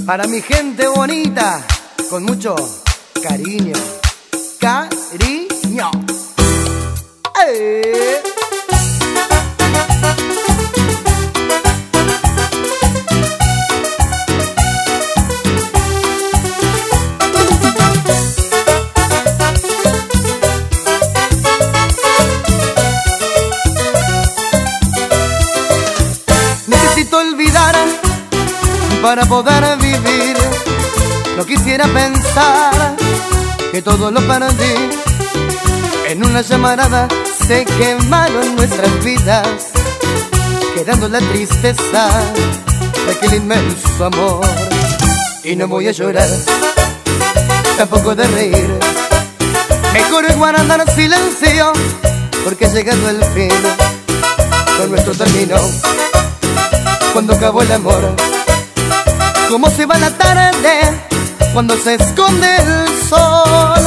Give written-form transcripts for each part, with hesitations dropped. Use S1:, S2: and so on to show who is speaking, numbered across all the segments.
S1: Para mi gente bonita, con mucho cariño. Cariño. ¡Eh! Necesito olvidar para poder vivir. No quisiera pensar que todo lo perdí. En una llamarada se quemaron nuestras vidas, quedando la tristeza de aquel inmenso amor. Y no voy a llorar, tampoco de reír. Mejor es guardar silencio, porque ha llegado el fin con nuestro término. Cuando acabó el amor, cómo se va la tarde cuando se esconde el sol.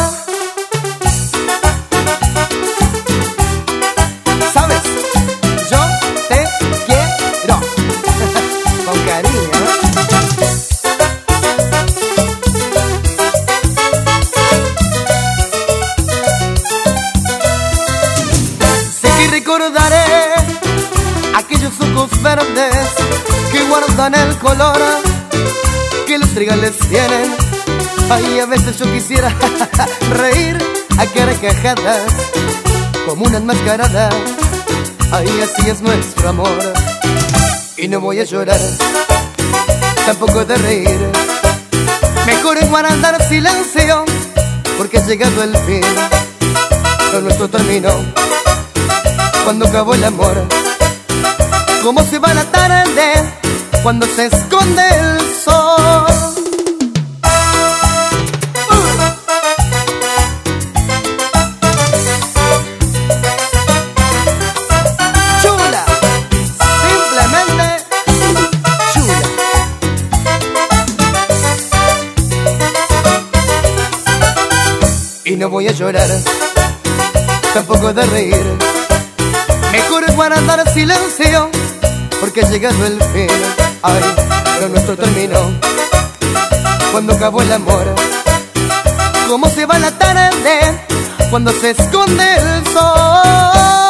S1: ¿Sabes? Yo te quiero con cariño. Sé que recordaré aquellos ojos verdes que guardan el color que los trigales tienen. Ay, a veces yo quisiera reír a carcajadas como una enmascarada. Ay, así es nuestro amor. Y no voy a llorar, tampoco de reír. Mejor es guardar silencio, porque ha llegado el fin con nuestro término. Cuando acabó el amor, cómo se va la tarde cuando se esconde el sol. Chula, simplemente chula. Y no voy a llorar, tampoco de reír. Mejor es guardar silencio, porque ha llegado el fin. Ay, pero nuestro término. Cuando acabó el amor, cómo se va la tarde cuando se esconde el sol.